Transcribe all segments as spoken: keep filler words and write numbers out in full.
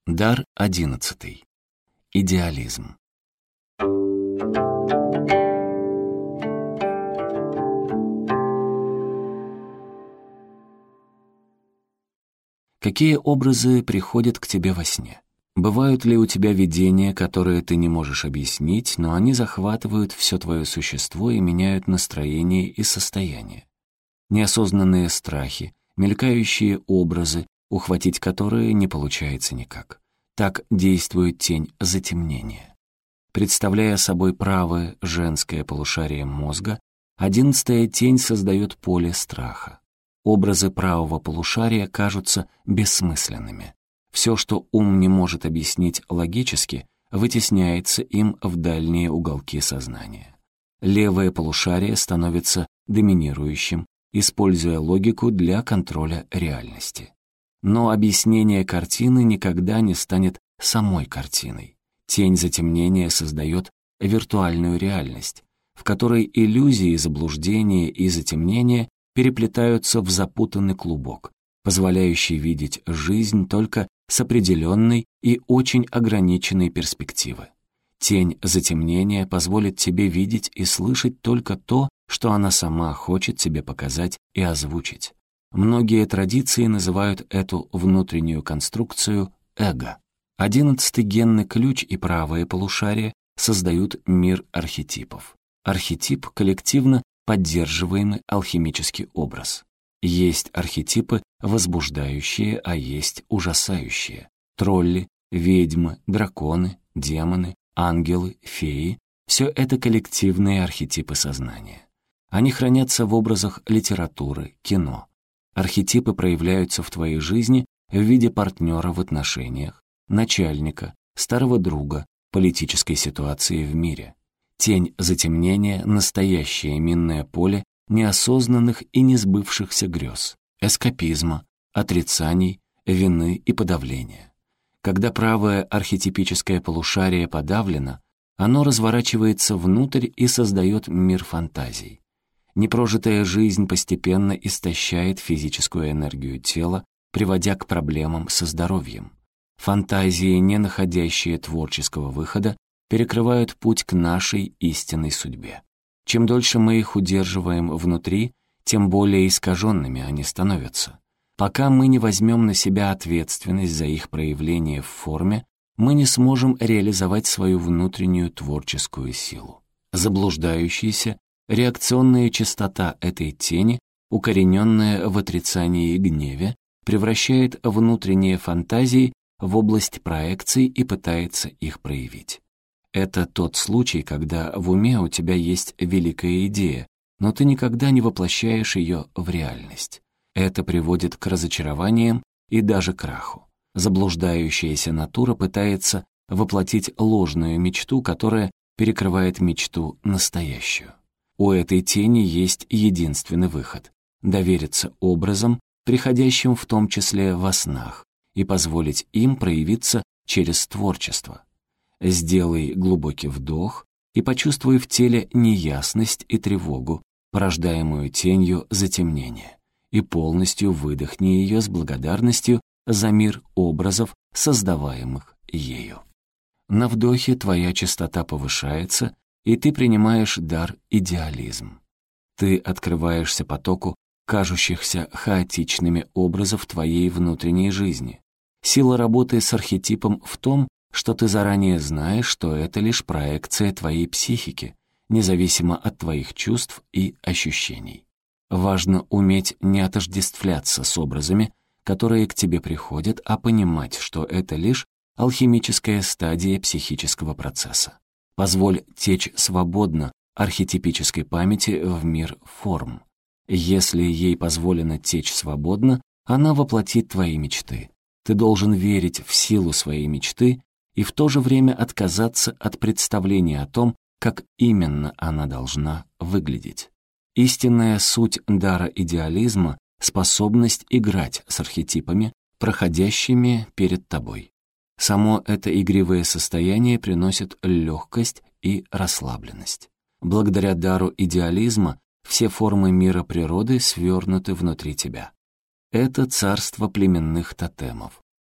Дар одиннадцатый. Идеализм. Какие образы приходят к тебе во сне? Бывают ли у тебя видения, которые ты не можешь объяснить, но они захватывают все твое существо и меняют настроение и состояние? Неосознанные страхи, мелькающие образы, ухватить которые не получается никак. Так действует тень затемнения. Представляя собой правое женское полушарие мозга, одиннадцатая тень создает поле страха. Образы правого полушария кажутся бессмысленными. Все, что ум не может объяснить логически, вытесняется им в дальние уголки сознания. Левое полушарие становится доминирующим, используя логику для контроля реальности. Но объяснение картины никогда не станет самой картиной. Тень затемнения создает виртуальную реальность, в которой иллюзии, заблуждения и затемнения переплетаются в запутанный клубок, позволяющий видеть жизнь только с определенной и очень ограниченной перспективы. Тень затемнения позволит тебе видеть и слышать только то, что она сама хочет тебе показать и озвучить. Многие традиции называют эту внутреннюю конструкцию эго. Одиннадцатый генный ключ и правое полушарие создают мир архетипов. Архетип — коллективно поддерживаемый алхимический образ. Есть архетипы возбуждающие, а есть ужасающие. Тролли, ведьмы, драконы, демоны, ангелы, феи — все это коллективные архетипы сознания. Они хранятся в образах литературы, кино. Архетипы проявляются в твоей жизни в виде партнера в отношениях, начальника, старого друга, политической ситуации в мире. Тень затемнения — настоящее минное поле неосознанных и несбывшихся грез, эскапизма, отрицаний, вины и подавления. Когда правое архетипическое полушарие подавлено, оно разворачивается внутрь и создает мир фантазий. Непрожитая жизнь постепенно истощает физическую энергию тела, приводя к проблемам со здоровьем. Фантазии, не находящие творческого выхода, перекрывают путь к нашей истинной судьбе. Чем дольше мы их удерживаем внутри, тем более искаженными они становятся. Пока мы не возьмем на себя ответственность за их проявление в форме, мы не сможем реализовать свою внутреннюю творческую силу. Заблуждающаяся, реакционная частота этой тени, укорененная в отрицании и гневе, превращает внутренние фантазии в область проекций и пытается их проявить. Это тот случай, когда в уме у тебя есть великая идея, но ты никогда не воплощаешь ее в реальность. Это приводит к разочарованиям и даже краху. Заблуждающаяся натура пытается воплотить ложную мечту, которая перекрывает мечту настоящую. У этой тени есть единственный выход — довериться образам, приходящим в том числе во снах, и позволить им проявиться через творчество. Сделай глубокий вдох и почувствуй в теле неясность и тревогу, порождаемую тенью затемнения, и полностью выдохни ее с благодарностью за мир образов, создаваемых ею. На вдохе твоя частота повышается, и ты принимаешь дар идеализм. Ты открываешься потоку кажущихся хаотичными образов твоей внутренней жизни. Сила работы с архетипом в том, что ты заранее знаешь, что это лишь проекция твоей психики, независимо от твоих чувств и ощущений. Важно уметь не отождествляться с образами, которые к тебе приходят, а понимать, что это лишь алхимическая стадия психического процесса. Позволь течь свободно архетипической памяти в мир форм. Если ей позволено течь свободно, она воплотит твои мечты. Ты должен верить в силу своей мечты и в то же время отказаться от представления о том, как именно она должна выглядеть. Истинная суть дара идеализма — способность играть с архетипами, проходящими перед тобой. Само это игривое состояние приносит легкость и расслабленность. Благодаря дару идеализма все формы мира природы свернуты внутри тебя. Это царство племенных тотемов.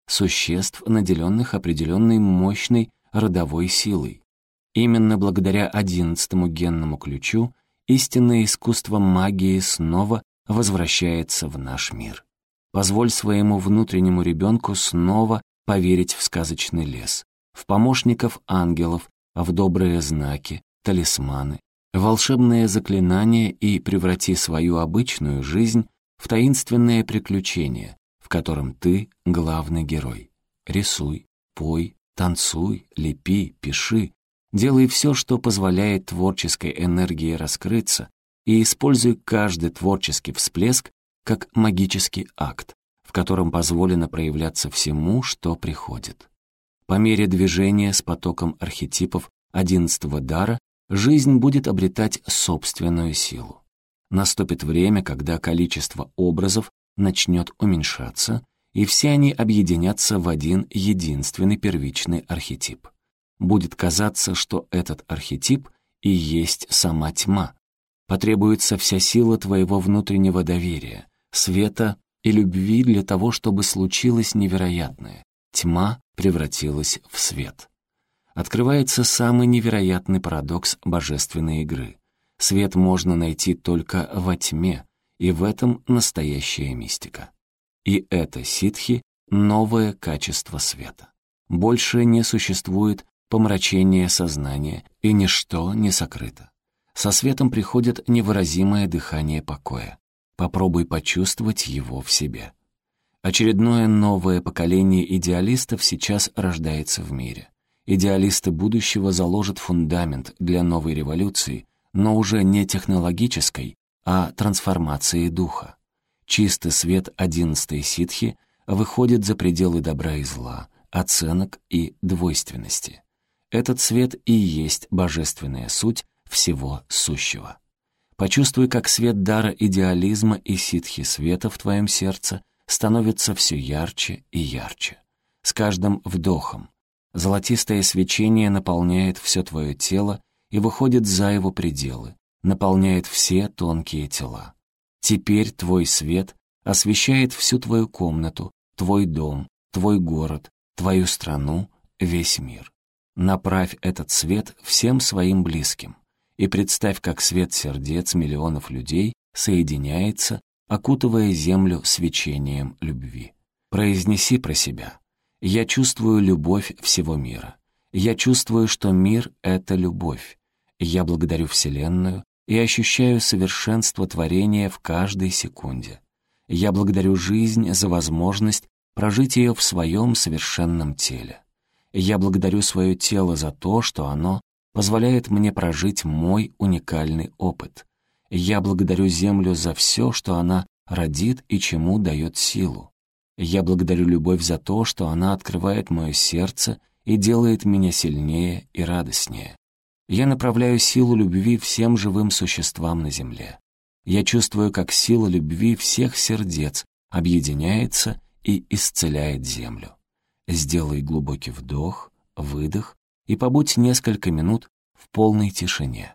существ, наделенных определенной мощной родовой силой. Именно благодаря одиннадцатому генному ключу истинное искусство магии снова возвращается в наш мир. Позволь своему внутреннему ребенку снова поверить в сказочный лес, в помощников ангелов, в добрые знаки, талисманы, волшебные заклинания и преврати свою обычную жизнь в таинственное приключение, в котором ты главный герой. Рисуй, пой, танцуй, лепи, пиши, делай все, что позволяет творческой энергии раскрыться, и используй каждый творческий всплеск как магический акт, в котором позволено проявляться всему, что приходит. По мере движения с потоком архетипов одиннадцатого дара жизнь будет обретать собственную силу. Наступит время, когда количество образов начнет уменьшаться, и все они объединятся в один единственный первичный архетип. Будет казаться, что этот архетип и есть сама тьма. Потребуется вся сила твоего внутреннего доверия, света и любви для того, чтобы случилось невероятное. Тьма превратилась в свет. Открывается самый невероятный парадокс божественной игры. Свет можно найти только во тьме, и в этом настоящая мистика. И это ситхи — новое качество света. Больше не существует помрачение сознания, и ничто не сокрыто. Со светом приходит невыразимое дыхание покоя. Попробуй почувствовать его в себе. Очередное новое поколение идеалистов сейчас рождается в мире. Идеалисты будущего заложат фундамент для новой революции, но уже не технологической, а трансформации духа. Чистый свет одиннадцатой ситхи выходит за пределы добра и зла, оценок и двойственности. Этот свет и есть божественная суть всего сущего. Почувствуй, как свет дара идеализма и ситхи света в твоем сердце становится все ярче и ярче. С каждым вдохом золотистое свечение наполняет все твое тело и выходит за его пределы, наполняет все тонкие тела. Теперь твой свет освещает всю твою комнату, твой дом, твой город, твою страну, весь мир. Направь этот свет всем своим близким и представь, как свет сердец миллионов людей соединяется, окутывая землю свечением любви. Произнеси про себя: «Я чувствую любовь всего мира. Я чувствую, что мир — это любовь. Я благодарю Вселенную и ощущаю совершенство творения в каждой секунде. Я благодарю жизнь за возможность прожить ее в своем совершенном теле. Я благодарю свое тело за то, что оно позволяет мне прожить мой уникальный опыт. Я благодарю Землю за все, что она родит и чему дает силу. Я благодарю любовь за то, что она открывает мое сердце и делает меня сильнее и радостнее. Я направляю силу любви всем живым существам на Земле. Я чувствую, как сила любви всех сердец объединяется и исцеляет Землю. Сделай глубокий вдох, выдох и побудь несколько минут в полной тишине,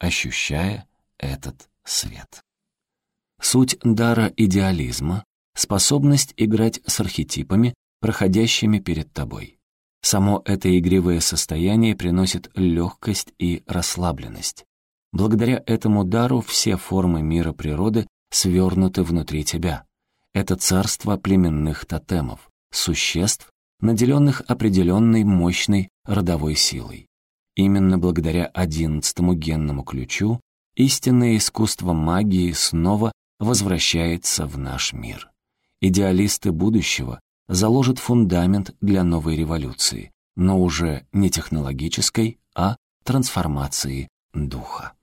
ощущая этот свет. Суть дара идеализма — способность играть с архетипами, проходящими перед тобой. Само это игривое состояние приносит легкость и расслабленность. Благодаря этому дару все формы мира природы свернуты внутри тебя. Это царство племенных тотемов, существ, наделенных определенной мощной родовой силой. Именно благодаря одиннадцатому генному ключу истинное искусство магии снова возвращается в наш мир. Идеалисты будущего заложат фундамент для новой революции, но уже не технологической, а трансформации духа.